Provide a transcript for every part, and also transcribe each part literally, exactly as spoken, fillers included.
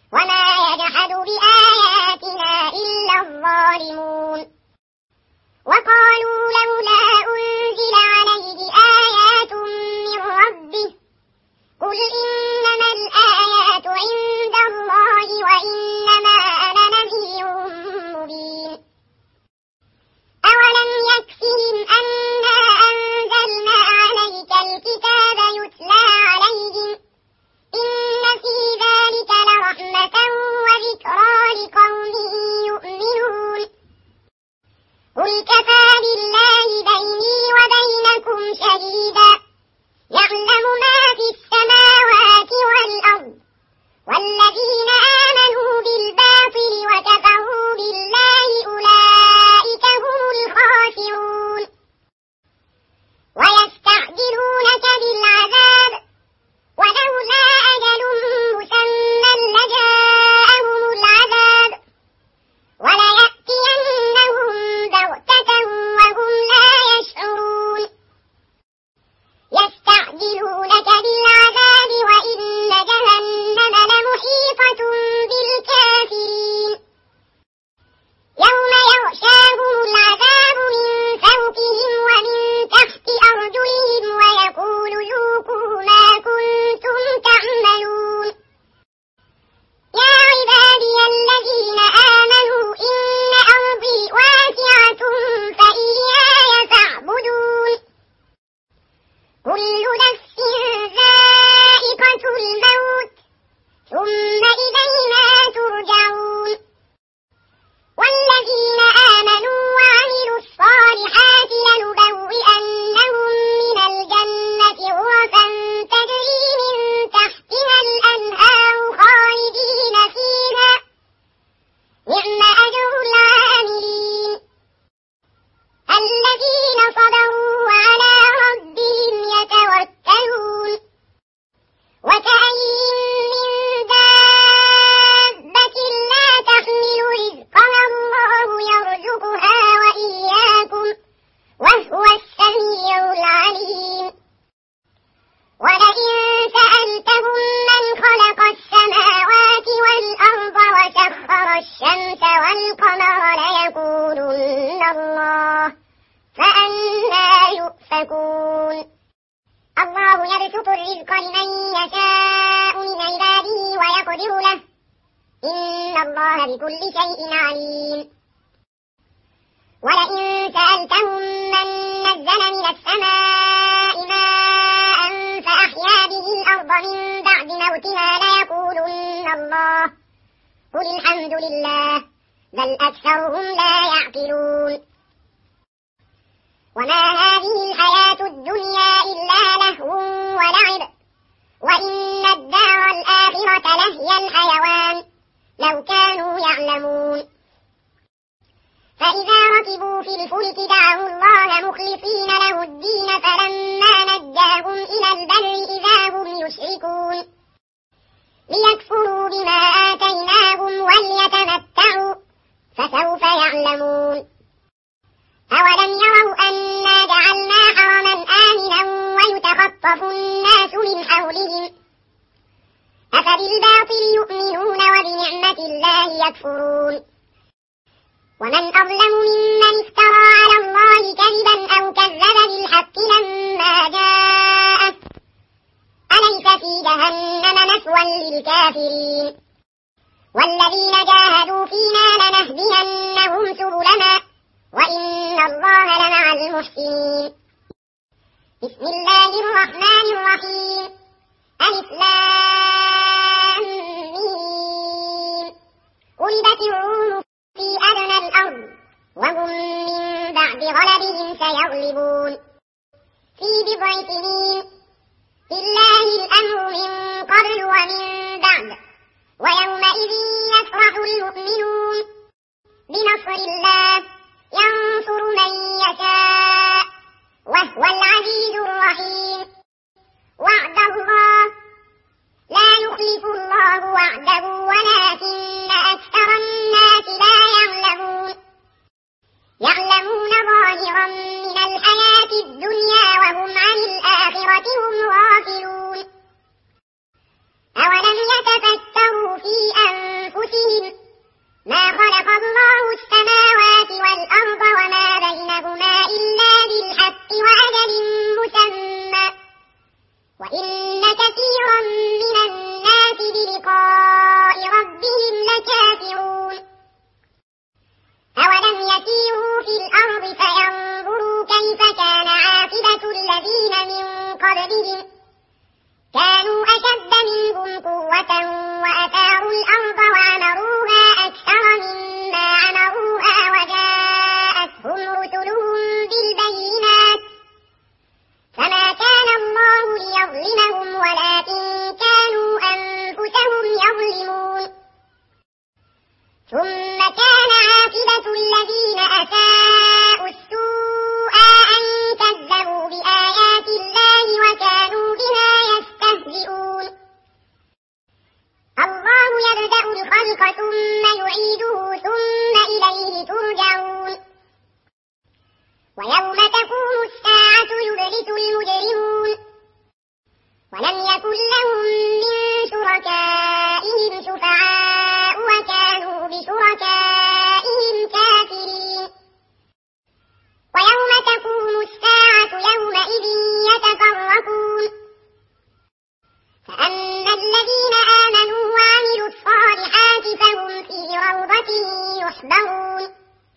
وما يجحد بآياتنا إلا الظالمون وقالوا لولا أنزل عليه آيات من ربه قل إنما الآيات عند الله وإنما أنا نذير مبين أولم يكفهم أنا أنزلنا عليك الكتاب يتلى عليهم إن في ذلك لرحمة وذكرى لقوم يؤمنون قل كفى بالله بيني وبينكم شهيدا يعلم ما في السماوات والأرض والذين آمنوا بالباطل وكفروا بالله أولئك هم الخاسرون ويستعجلونك بالعذاب ولولا أجل مسمى لجاءهم العذاب وليأتينهم بغتة وهم لا يشعرون يستعجلونك بالعذاب وإن جهنم لمحيطة بالكافرين يوم يغشاهم العذاب من فوقهم ومن تحت أرجلهم ويقول ذوقوا ما كنتم تعملون يا عبادي الذين آمنوا إن أرضي واسعة فإياي فاعبدون كل نفس ذائقة الموت ثم إلينا ترجعون والذين آمنوا وعملوا الصالحات لنبوئنهم من الجنة غرفا تجري من تحتها الأنهار خالدين فيها نعم أجر العاملين الذين صبروا وعلى ربهم يتوكلون وكأين من دابة لا تحمل رزقها الله يرزقها وإياكم وهو السميع العليم ولئن سألتهم من خلق السماوات والأرض وسخر الشمس والقمر ليقولن الله فأنى يؤفكون الله يبسط الرزق لمن يشاء من عباده ويقدر له إن الله بكل شيء عليم ولئن سألتهم من نزل من السماء ماء فأحيا به الأرض من بعد موتها ليقولن الله قل الحمد لله بل أكثرهم لا يعقلون وما هذه الحياة الدنيا إلا لهو ولعب وإن الدار الآخرة لهي الحيوان لو كانوا يعلمون فإذا ركبوا في الفلك دعوا الله مخلصين له الدين فلما نجاهم إلى البر إذا هم يشركون ليكفروا بما آتيناهم وليتمتعوا فسوف يعلمون أولم يروا أنا جعلنا حرما آمنا ويتخطف الناس من حولهم أفبالباطل يؤمنون وبنعمة الله يكفرون ومن أظلم ممن افترى على الله كذبا أو كذب بالحق لما جاءه أليس في جهنم مثوى للكافرين والذين جاهدوا فينا لنهدينهم سبلنا وإن الله لمع المحسنين بسم الله الرحمن الرحيم ألف لام ميم غلبت الروم في أدنى الأرض وهم من بعد غلبهم سيغلبون في بضع سنين لله الأمر من قبل ومن بعد ويومئذ يفرح المؤمنون بنصر الله ينصر من يشاء وهو العزيز الرحيم وعد الله لا يخلف الله وعده ولكن أكثر الناس لا يعلمون يعلمون ظاهرا من الحياة الدنيا وهم عن الآخرة هم غافلون أولم ثم كان عاقبة الذين أساءوا السوء أن كذبوا بآيات الله وكانوا بها يستهزئون الله يبدأ الخلق ثم يعيده ثم إليه ترجعون ويوم تقوم الساعة يبلس المجرمون ولم يكن لهم من شركائهم شفعاء وكانوا بشركائهم كافرين ويوم تقوم الساعة يومئذ يتفرقون فأما الذين آمنوا وعملوا الصالحات فهم في روضة يحبرون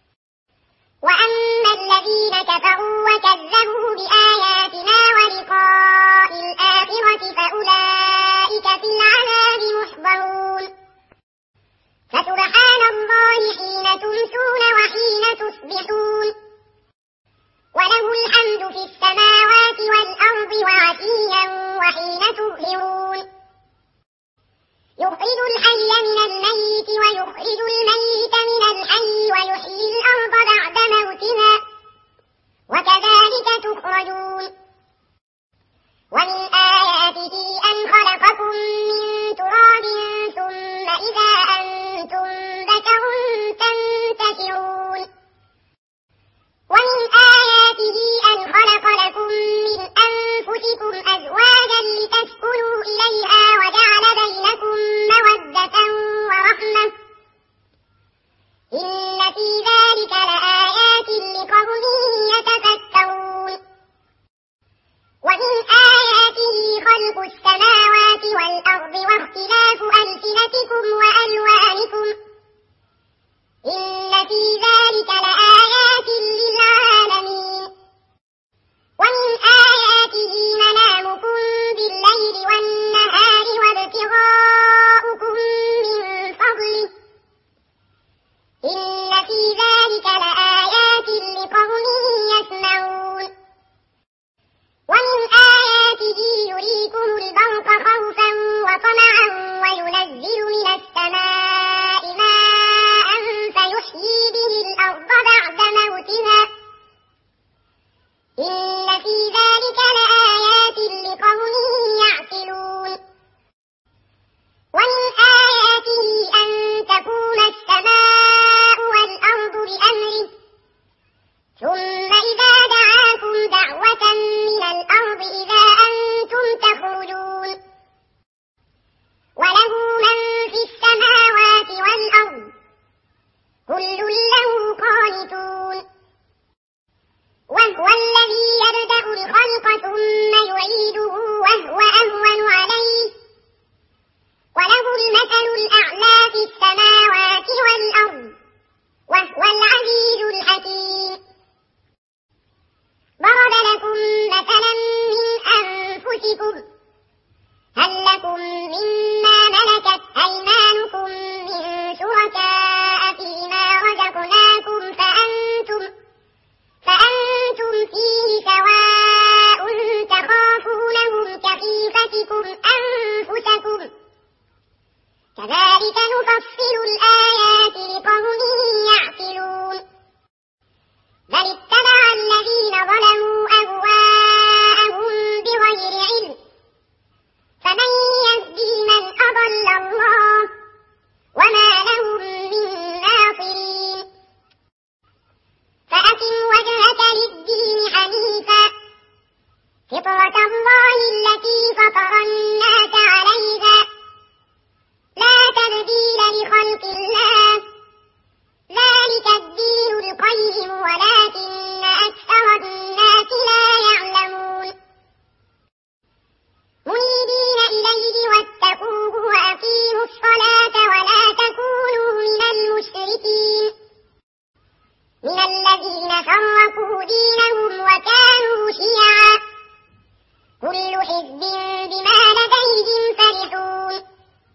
وأما الذين كفروا وكذبوا بآياتنا ولقاء الآخرة فأولئك في العذاب محضرون فسبحان الله حين تمسون وحين تصبحون وله الحمد في السماوات والأرض وعشيا وحين تظهرون يخرج الحي من الميت ويخرج الميت من الحي ويحيي الأرض بعد موتها وكذلك تخرجون ومن آياته أن خلقكم من تراب ثم إذا أنتم بشر تنتشرون ومن آياته أن خلق لكم من أنفسكم أزواجا لتسكنوا إليها وجعل بينكم مودة ورحمة إن في ذلك لآيات لقوم يتفكرون ومن آياته خلق السماوات والأرض واختلاف ألسنتكم وألوانكم إن في ذلك لآيات للعالمين ومن آياته منامكم بالليل والنهار وابتغاؤكم من فضله إن في ذلك لآيات لقوم يسمعون ومن آياته يريكم البرق خوفا وطمعا وينزل من السماء ماء فيحيي به الأرض بعد موتها إن في ذلك لآيات لقوم يعقلون ومن آياته أن تقوم السماء والأرض بأمره ثم إذا دعاكم دعوة من الأرض إذا أنتم تخرجون وله من في السماوات والأرض كل له قانتون وهو الذي يبدأ الخلق ثم يعيده وهو أهون عليه وله المثل الأعلى في السماوات والأرض وهو العزيز الحكيم ضرب لكم مثلا من أنفسكم هل لكم مما ملكت أيمانكم من شركاء فيما رزقناكم فأنتم فأنتم فيه سواء تخافونهم كخيفتكم أنفسكم كذلك نفصل الآيات لقوم يعقلون بل اتبع الذين ظلموا أهواءهم بغير علم فمن يهدي من أضل الله وما لهم من ناصرين فأقم وجهك للدين حنيفا فطرة الله التي فطر الناس عليها لا تبديل لخلق الله ذلك الدين القيم ولكن أكثر الناس لا يعلمون منيبين إليه واتقوه وأقيموا الصلاة ولا تكونوا من المشركين من الذين فرقوا دينهم وكانوا شيعا كل حزب بما لديهم فرحون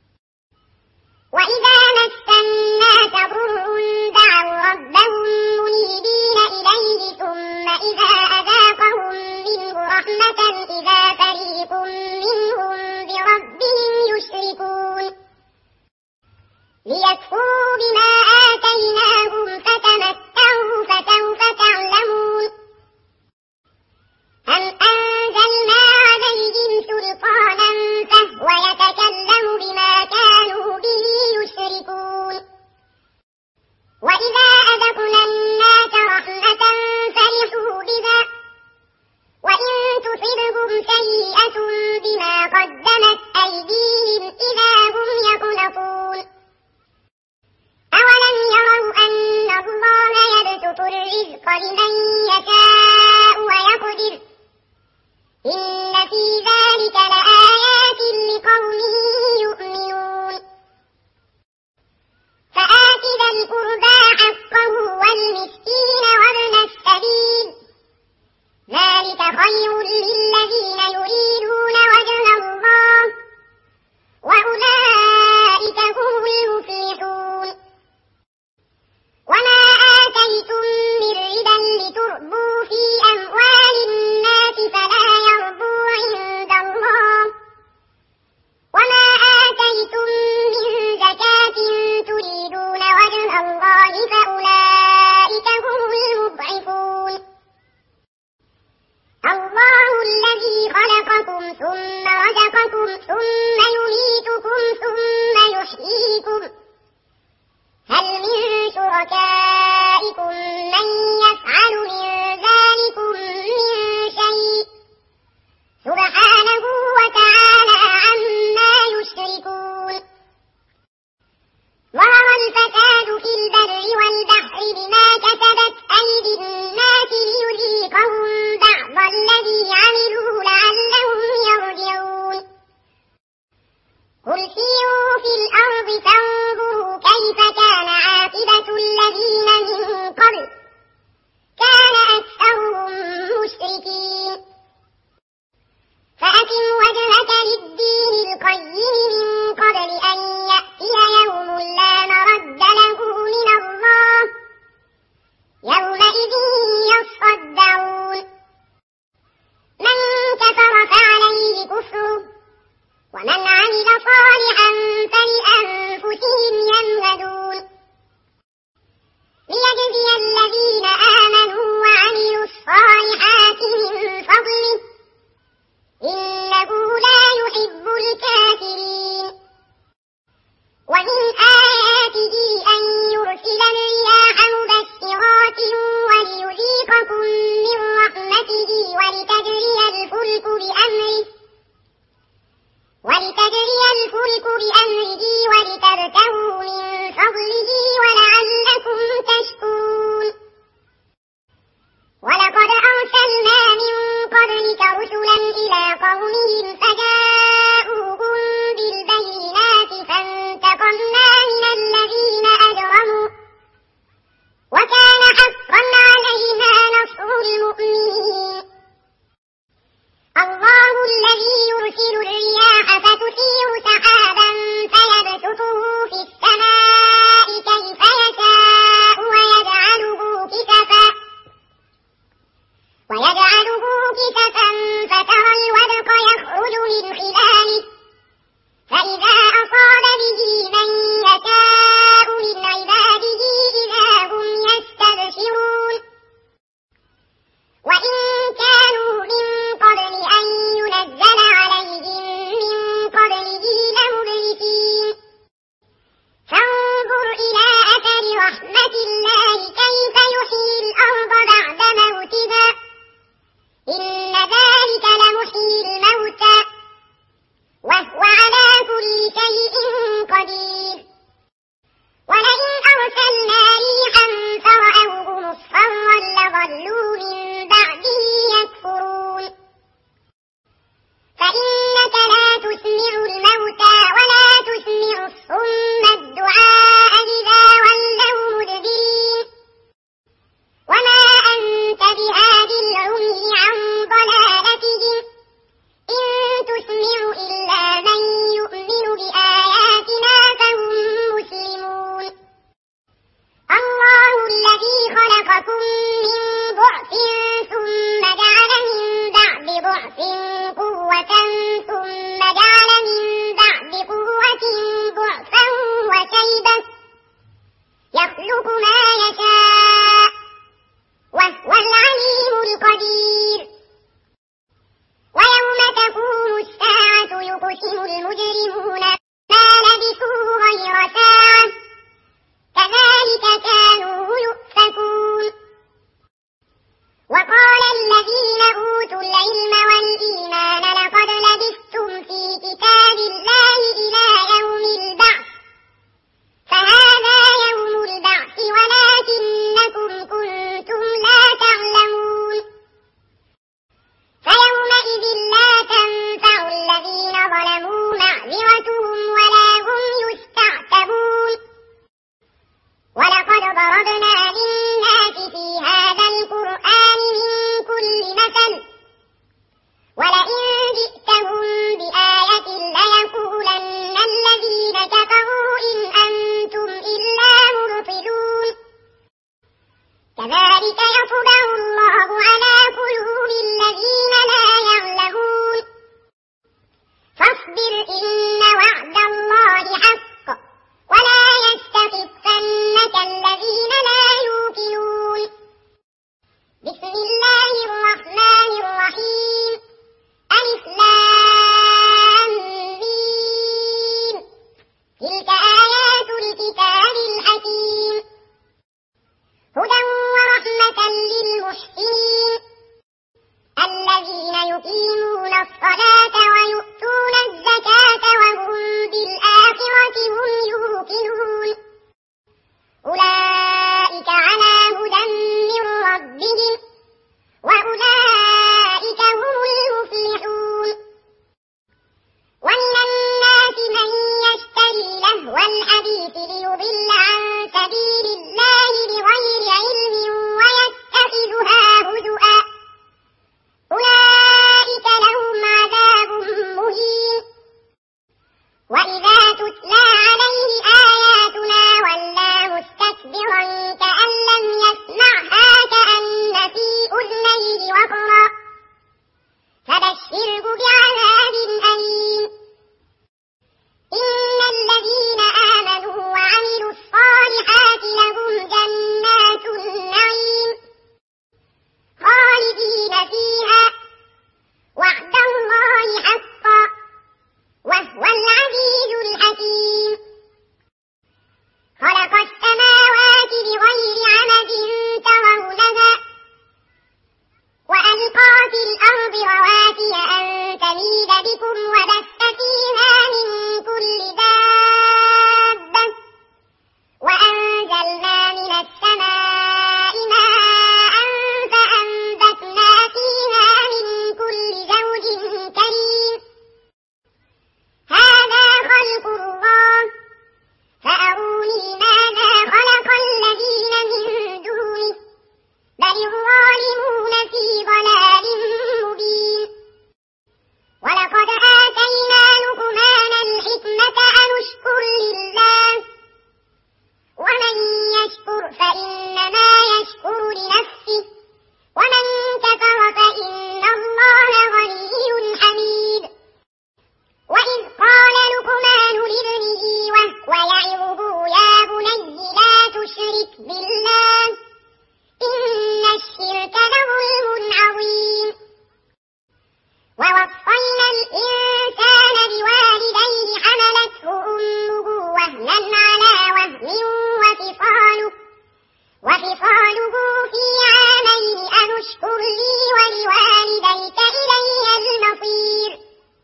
وإذا مس الناس ضر دعوا ربهم منيبين إليه ثم إذا أذاقهم منه رحمة إذا فريق منهم بربهم يشركون ليكفروا بما البيت ليضل عن سبيل الله بغير علم ويتخذها هزؤا أولئك لهم عذاب مهين وإذا تتلى عليه آياتنا ولى مستكبرا كأن لم يسمعها كأن في أذنيه وقرا فبشره بعذاب أليم إن الذين آمنوا وعملوا الصالحات لهم جنات النعيم خالدين فيها وعد الله حقا وهو العزيز الحكيم خلق السماوات بغير عمد ترونها وألقى في الأرض رواسي أن تميد بكم وبث فيها من كل دابة وأنزلنا من السماء ماء فأنبتنا فيها من كل زوج كريم هذا خلق الله فأروني ماذا خلق الذين من دونه بل الظالمون في ضلال مبين ولقد آتينا لقمان الحكمة أن اشكر لله ومن يشكر فإنما يشكر لنفسه ومن كفر فإن الله غني حميد وإذ قال لقمان لابنه وهو يعظه يا بني لا تشرك بالله إن الشرك لظلم عظيم ووصينا الإنسان بوالديه حملته أمه وهنا على وهن وفصاله وفصاله في عامين أن اشكر لي ولوالديك إلي المصير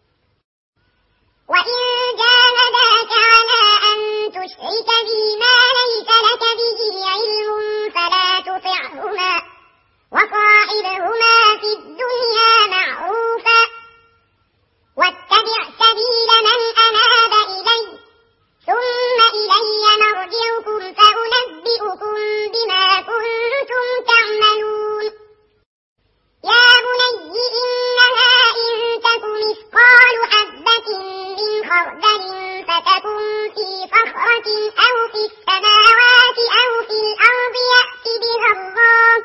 وإن جاهداك على أن تشرك بي ما ليس لك به علم فلا تطعهما وصاحبهما في الدنيا معروفا واتبع سبيل من أناب إلي ثم إلي مرجعكم فأنبئكم بما كنتم تعملون يا بني إنها إن تك مثقال حبة من خردل فتكن في صخرة أو في السماوات أو في الأرض يأت بها الله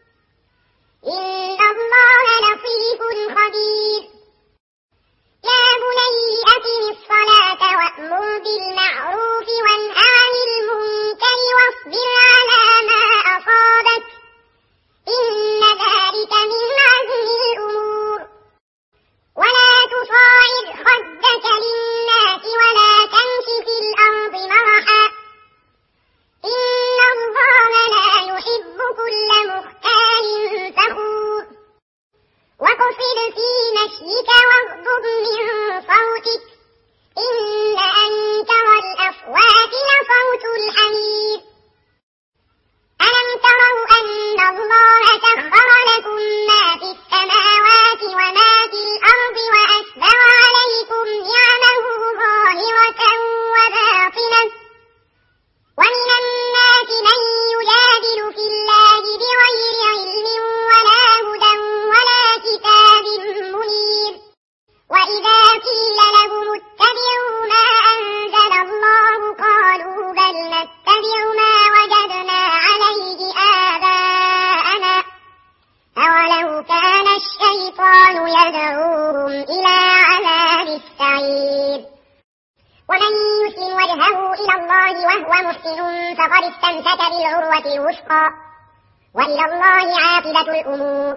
إن الله لطيف خبير يا بني أقم الصلاة وأمر بالمعروف وانه عن المنكر واصبر على ما أصابك إن ذلك من عزم الأمور ولا تصاعد خدك للناس ولا تمش في الأرض مرحا إن الله لا يحب كل مختال فخور واقصد في مشيك واغضب من صوتك إن أنكر الأصوات لصوت الحمير ألم تروا أن الله سخر لكم ما في السماوات وما في الأرض وأسبغ عليكم نعمه ظاهرة وباطنة ومن الناس من يجادل في الله بغير علم ولا هدى ولا كتاب منير وإذا قيل لهم اتبعوا ما أنزل الله قالوا بل نتبع ما وجدنا عليه آباءنا أولو كان الشيطان يدعوهم إلى عذاب السعير ومن يسلم وجهه إلى الله وهو محسن فقد استمسك بالعروة الوثقى وإلى الله عاقبة الأمور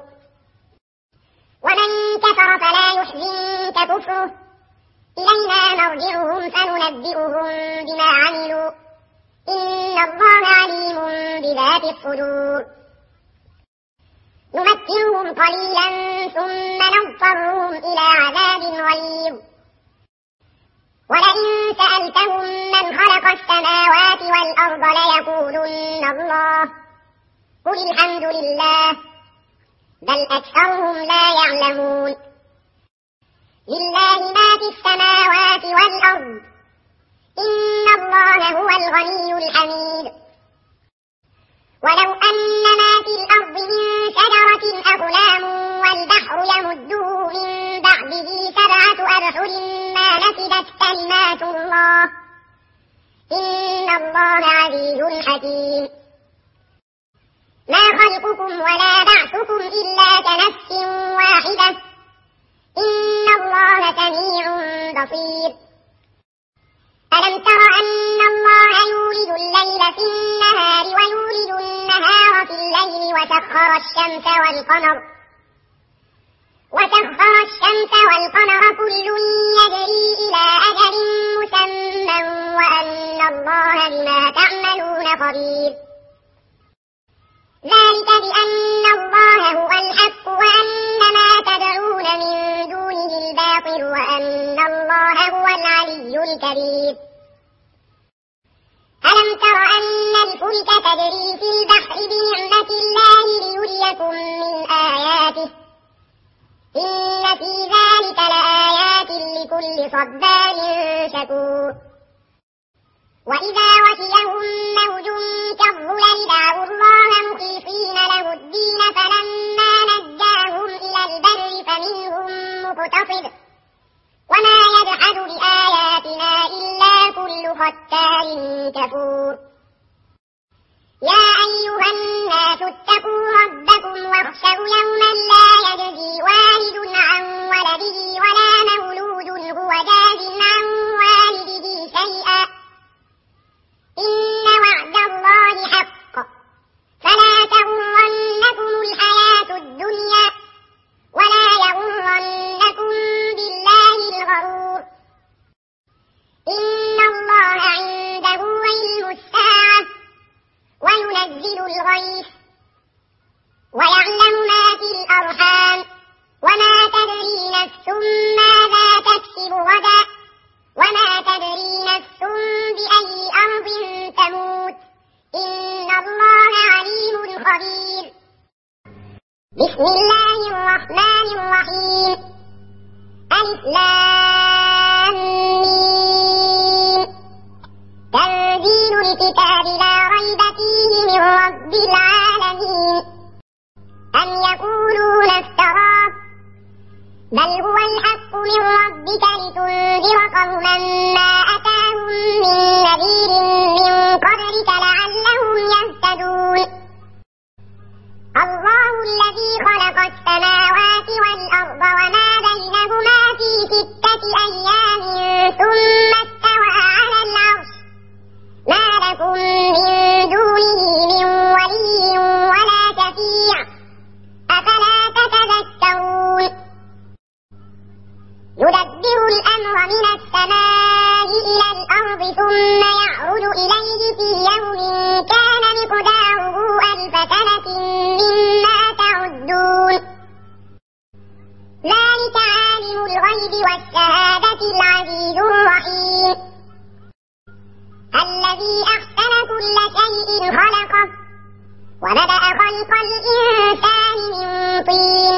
ومن كفر فلا يحزنك كفره إلينا مرجعهم فننبئهم بما عملوا إن الله عليم بذات الصدور نمتعهم قليلا ثم نضطرهم إلى عذاب غليظ ولئن سألتهم من خلق السماوات والأرض ليقولن الله قل الحمد لله بل أكثرهم لا يعلمون لله ما في السماوات والأرض إن الله هو الغني ولو أن ما في الأرض من شجرة أقلام والبحر يمده من بعده سبعة أبحر ما نفدت كلمات الله إن الله عزيز حكيم. ما خلقكم ولا بعثكم إلا كنفس واحدة إن الله سميع بصير. ألم تر أن الله يولد الليل في النهار ويولد النهار في الليل وسخر الشمس والقمر وسخر الشمس والقمر كل يجري إلى أجل مسمى وأن الله بما تعملون خبير. ذلك بأن الله هو الحق وأن ما تدعون من دونه الباطل وأن الله هو العلي الكبير. ألم تر أن الفلك تجري في البحر بنعمة الله ليريكم من آياته إن في ذلك لآيات لكل صبار شكور. وإذا غشيهم موج كالظلل دعوا الله مخلصين له الدين فلما نجاهم إلى البر فمنهم مقتصد وما يجحد بآياتنا إلا كل ختار كفور. يا أيها الناس اتقوا ربكم واخشوا يوما لا يجزي والد عن ولده ولا مولود هو جاز عن والده شيئا إن وعد الله حق فلا تغرنكم الحياة الدنيا ولا يغرنكم بالله الغرور. إن الله عنده علم الساعة وينزل الغيث ويعلم ما في الأرحام وما تدري نفس ماذا تكسب غدا وما تدري نفس بأي أرض تموت إن الله عليم خبير. بسم الله الرحمن الرحيم. ألف لام ميم. تنزيل الكتاب لا ريب فيه من رب العالمين. أم يقولون افتراه بل هو الحق من ربك لتنذر قوما ما أتاهم من نذير من قبلك لعلهم يهتدون. الله الذي خلق السماوات والأرض وما بينهما في ستة أيام ثم استوى على العرش ما لكم من دونه من ولي ولا شفيع أفلا تتذكرون. يدبر الأمر من السماء إلى الأرض ثم يعرج إليه في يوم كان مقداره ألف سنة مما تعدون. ذلك عالم الغيب والشهادة العزيز الرحيم الذي أحسن كل شيء خلقه وبدأ خلق الإنسان من طين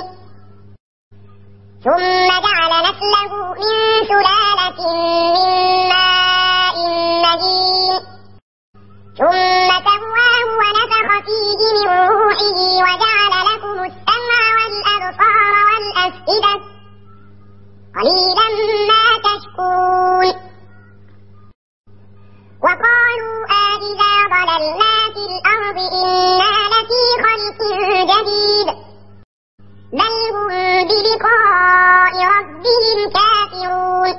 ثم جعل نسله من سلالة من ماء مهين ثم سواه ونفخ فيه من روحه وجعل لكم السمع والأبصار والأفئدة قليلا ما تشكرون. وقالوا أإذا ضللنا في الأرض إنا لفي خلق جديد بل هم بلقاء ربهم كافرون.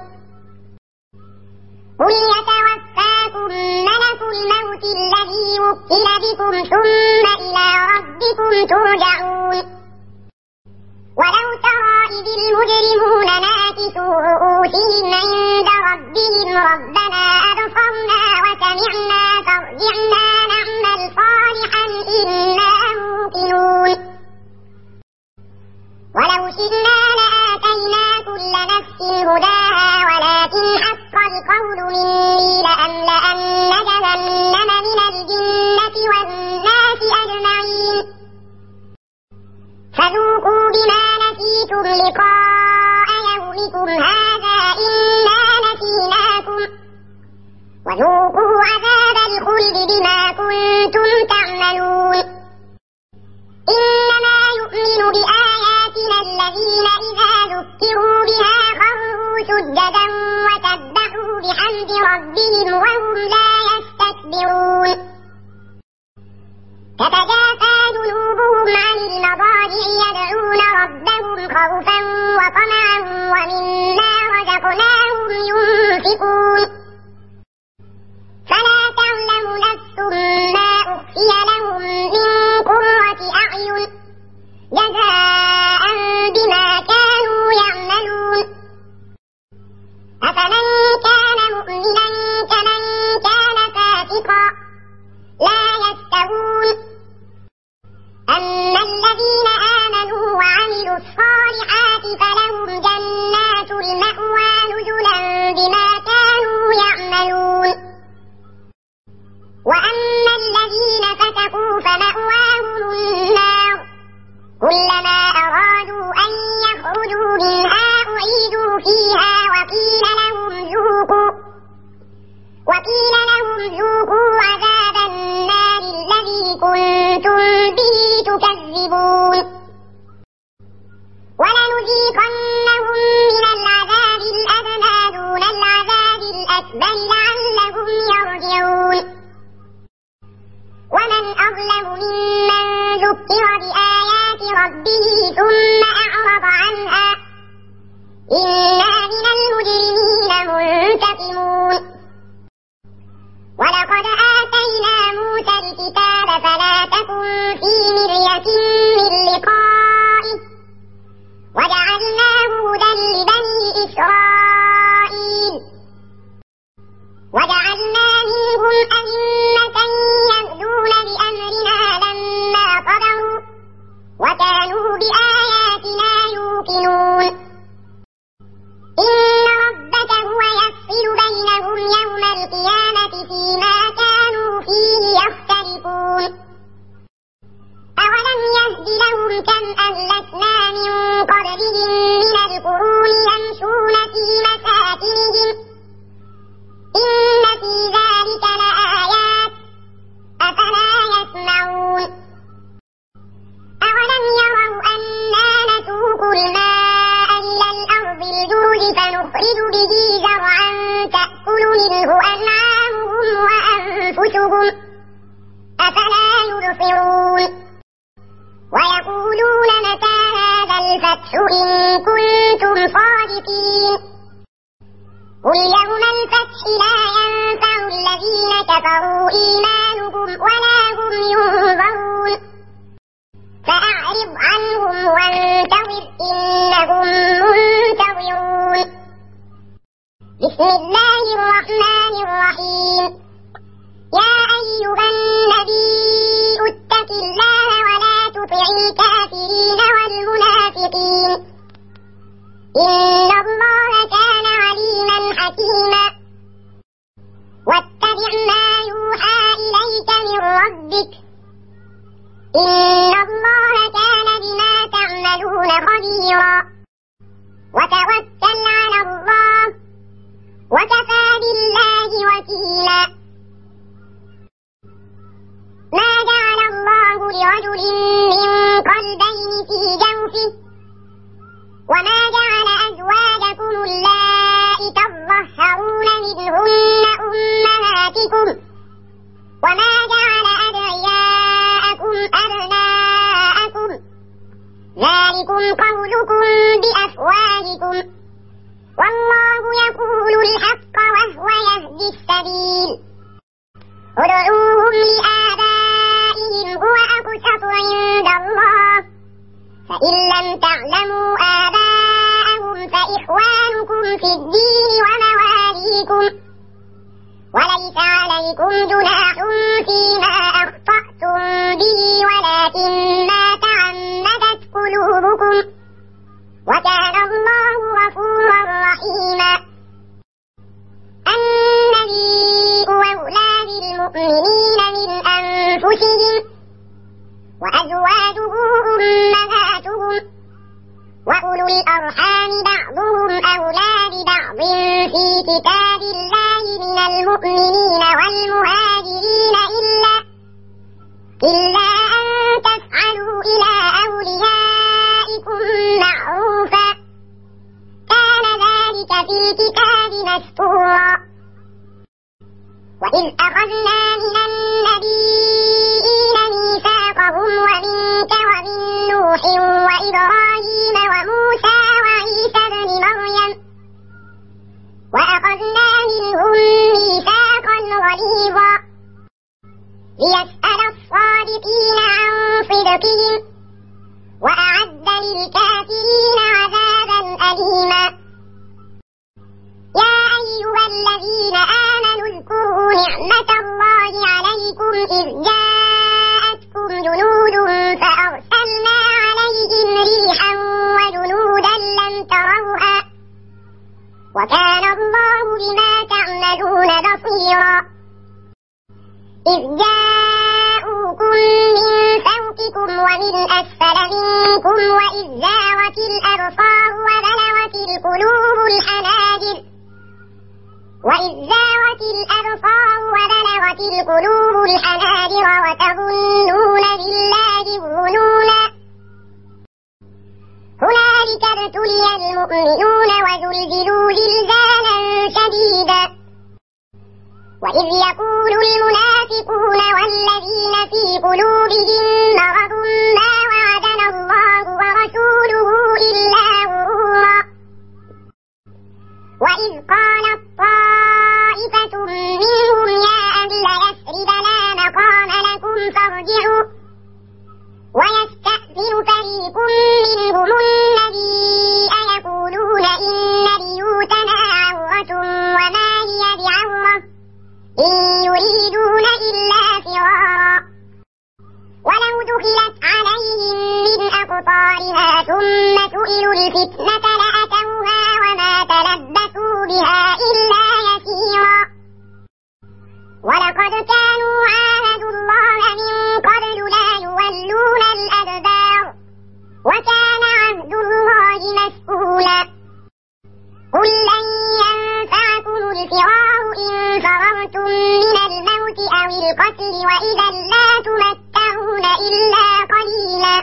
قل يتوفاكم ملك الموت الذي وكل بكم ثم إلى ربكم ترجعون. ولو ترى إذ المجرمون ناكسوا رؤوسهم عند ربهم ربنا أبصرنا وسمعنا فارجعنا نعمل صالحا إنا موقنون. ولو شئنا لآتينا كل نفس هداها ولكن حق القول مني لأملأن جهنم من الجنة والناس أجمعين. فذوقوا بما نسيتم لقاء يومكم هذا إنا نسيناكم وذوقوا عذاب الخلد بما كنتم تعملون. فمأواهم النار كلما أرادوا أن يخرجوا منها أعيدوا فيها وقيل لهم ذوقوا وقيل لهم ذوقوا عذاب النار الذي كنتم به تكذبون ولنذيقنهم من العذاب الأدنى دون العذاب الأكبر لعلهم يرجعون ومن أظلم ممن ذكر بآيات ربه ثم أعرض عنها إنا من المجرمين منتقمون ولقد آتينا موسى الكتاب فلا تكن في مرية من لقائه وجعلناه هدى لبني إسرائيل وجعلنا منهم أئمة يهدون بأمرنا لما صبروا وكانوا بآياتنا يوقنون إن ربك هو يفصل بينهم يوم القيامة فيما كانوا فيه يختلفون أولم يهد لهم كم أهلكنا من قبلهم من القرون يمشون في مساكنهم إن في ذلك لآيات أفلا يسمعون أولم يروا أنا نسوق الماء إلى الأرض الجرز فنخرج به زرعا تأكل منه أنعامهم وأنفسهم أفلا يبصرون ويقولون متى هذا الفتح إن كنتم صادقين قل يوم الفتح لا ينفع الذين كفروا إيمانهم ولا هم ينظرون فأعرض عنهم وانتظر إنهم منتظرون بسم الله الرحمن الرحيم يا أيها النبي اتق الله ولا تطع الكافرين والمنافقين إن الله كان عليما حكيما واتبع ما يوحى إليك من ربك إن الله كان بما تعملون خبيرا وتوكل على الله وكفى بالله وكيلا ما جعل الله لرجل من قلبين في جوفه وما جعل أزواجكم اللائي تظهرون منهن أمهاتكم وما جعل أدعياءكم أبناءكم ذلكم قولكم بأفواهكم والله يقول الحق وهو يهدي السبيل ادعوهم لآبائهم هو أقسط عند الله فإن لم تعلموا آباءهم فإخوانكم في الدين ومواليكم وليس عليكم جناح فيما أخطأتم به ولكن ما تعمدت قلوبكم وكان الله غفورا رحيما النبي أولى بالمؤمنين من أنفسهم وأزواجه أمهاتهم وأولو الأرحام بعضهم أولى ببعض في كتاب الله من المؤمنين والمهاجرين إلا إلا أن تفعلوا إلى أوليائكم معروفا كان ذلك في الكتاب مسطورا وإذ أخذنا من النبيين ميثاقهم ومنك ومن نوح وإبراهيم وموسى وعيسى ابن مريم وأخذنا منهم ميثاقا غليظا ليسأل الصادقين عن صدقهم وأعد للكافرين عذابا أليما يا أيها الذين آمنوا اذكروا نعمة الله عليكم إذ جاءتكم جنود فأرسلنا عليهم ريحا وجنودا لم تروها وكان الله بما تعملون بصيرا إذ جاءوكم بعضكم من فوقكم ومن أسفل منكم وإذ زاغت الأبصار وبلغت القلوب الحناجر وإذ زاغت الأبصار وبلغت القلوب الحناجر وتظنون بالله الظنونا هنالك ابتلي المؤمنون وزلزلوا زلزالا شديدا وإذ يقول المنافقون والذين في قلوبهم مرض ما وعدنا الله ورسوله إلا غرورا وإذ قالت طائفة منهم يا أهل يثرب لا مقام لكم فارجعوا ويستأذن فريق منهم النبي يقولون إن بيوتنا عورة وما هي بعورة إن يريدون إلا فرارا ولو دخلت عليهم من أقطارها ثم سئلوا الفتنة لأتوها وما تلبثوا بها إلا يسيرا ولقد كانوا عاهدوا الله من قبل لا يولون الأدبار وكان عهد الله مسؤولا قل لن ينفعكم الفرار إن فررتم من الموت أو القتل وإذا لا تمتعون إلا قليلا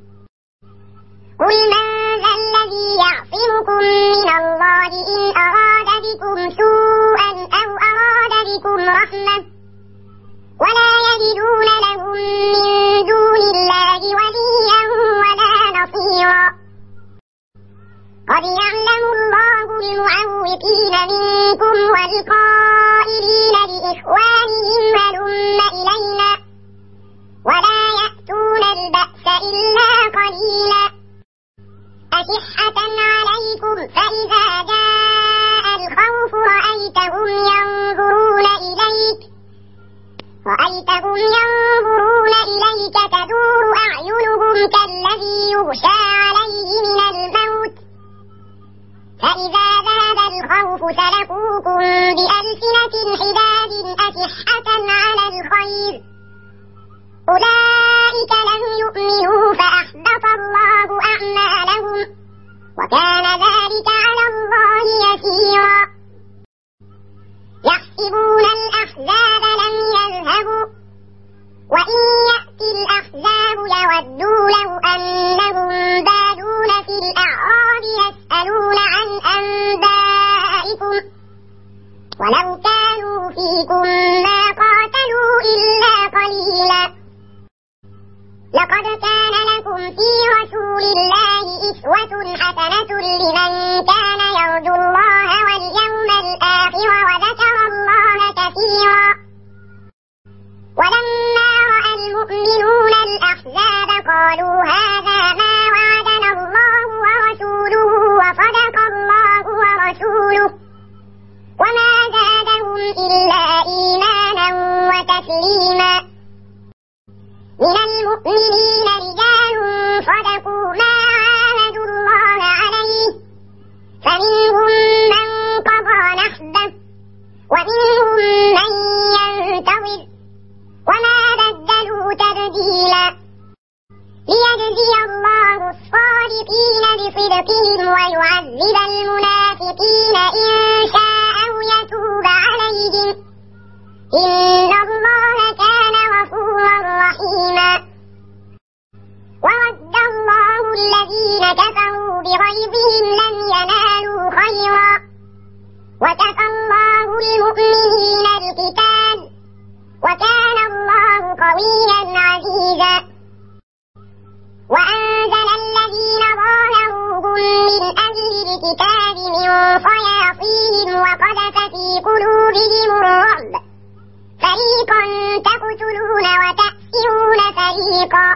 قل من ذا الذي يعصمكم من الله إن أراد بكم سوءا أو أراد بكم رحمة ولا يجدون لهم من دون الله وليا ولا نصيرا قد يعلم الله المعوقين منكم والقائلين لإخوانهم هلم إلينا ولا يأتون البأس إلا قليلا أشحة عليكم فإذا جاء الخوف رأيتهم ينظرون إليك رأيتهم ينظرون إليك تدور أعينهم كالذي يغشى عليه من الموت فإذا ذهب الخوف سلكوكم بألسنة حداد أشحة على الخير أولئك لم يؤمنوا فأحبط الله أعمالهم وكان ذلك على الله يسيرا يحسبون الأحزاب لم يذهبوا وإن يأتي الأحزاب يودوا لو أنهم بادون في الأعراب يسألون عن أنبائكم ولو كانوا فيكم ما قاتلوا إلا قليلا لقد كان لكم في رسول الله أسوة حسنة لمن كان يرجو الله واليوم الآخر وذكر الله كثيرا ولما رأى المؤمنون الأحزاب قالوا هذا ما وعدنا الله ورسوله وصدق الله ورسوله وما زادهم إلا إيمانا وتسليما من المؤمنين رجال صدقوا ما عاهدوا الله عليه فمنهم من قضى نحبه ومنهم من ينتظر وما بدلوا تبديلا ليجزي الله الصادقين بصدقهم ويعذب المنافقين إن شاء أو يتوب عليهم إن الله كان غفورا رحيما ورد الله الذين كفروا بغيظهم لم ينالوا خيرا وكفى الله المؤمنين القتال وكان الله قويا عزيزا وأنزل الذين ظاهروهم من أهل الكتاب من صياصيهم وقذف في قلوبهم الرعب فريقا تقتلون وتأسرون فريقا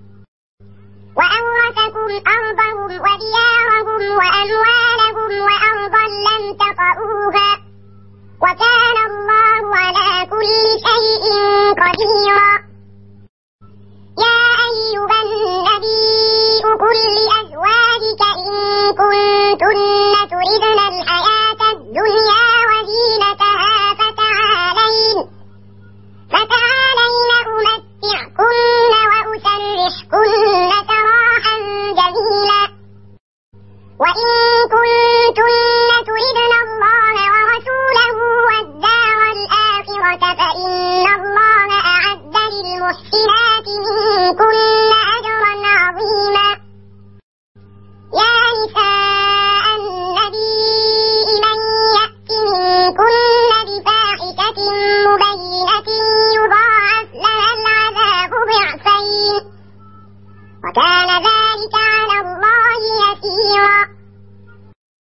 وأورثكم أرضهم وديارهم وأموالهم وأرضا لم تطئوها وكان الله على كل شيء قديرا